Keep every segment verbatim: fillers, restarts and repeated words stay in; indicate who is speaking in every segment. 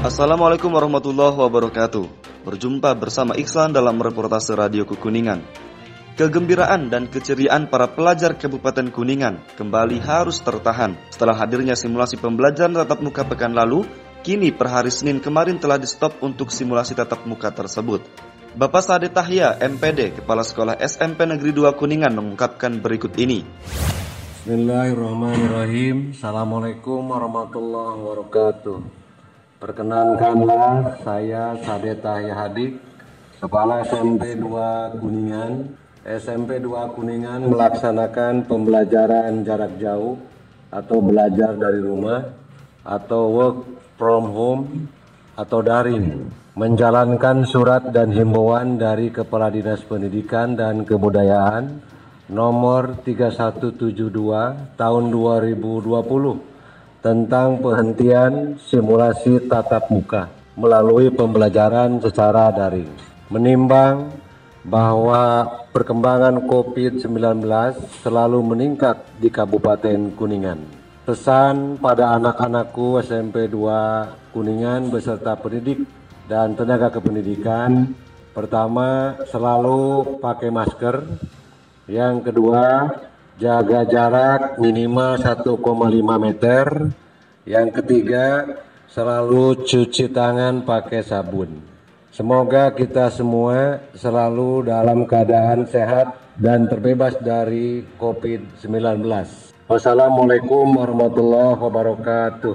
Speaker 1: Assalamualaikum warahmatullahi wabarakatuh. Berjumpa bersama Iksan dalam reportase Radio Kuningan. Kegembiraan dan keceriaan para pelajar Kabupaten Kuningan kembali harus tertahan setelah hadirnya simulasi pembelajaran tatap muka pekan lalu. Kini per hari Senin kemarin telah di stop untuk simulasi tatap muka tersebut. Bapak Sade Tahya, M P D, Kepala Sekolah S M P Negeri dua Kuningan mengungkapkan berikut ini.
Speaker 2: Bismillahirrahmanirrahim. Assalamualaikum warahmatullahi wabarakatuh. Perkenankanlah saya Sade Tahya Hadik, Kepala S M P dua Kuningan. S M P dua Kuningan melaksanakan pembelajaran jarak jauh atau belajar dari rumah atau work from home atau daring, menjalankan surat dan himbauan dari Kepala Dinas Pendidikan dan Kebudayaan nomor tiga satu tujuh dua tahun dua ribu dua puluh tentang penghentian simulasi tatap muka melalui pembelajaran secara daring. Menimbang bahwa perkembangan covid sembilan belas selalu meningkat di Kabupaten Kuningan. Pesan pada anak-anakku S M P dua Kuningan beserta pendidik dan tenaga kependidikan, pertama, selalu pakai masker. Yang kedua, jaga jarak minimal satu koma lima meter. Yang ketiga, selalu cuci tangan pakai sabun. Semoga kita semua selalu dalam keadaan sehat dan terbebas dari covid sembilan belas. Wassalamualaikum warahmatullahi wabarakatuh.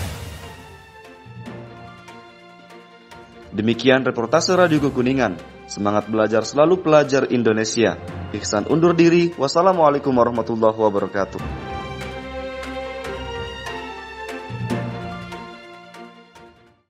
Speaker 1: Demikian reportase Radio Kuningan. Semangat belajar selalu pelajar Indonesia. Iksan undur diri. Wassalamualaikum warahmatullahi wabarakatuh.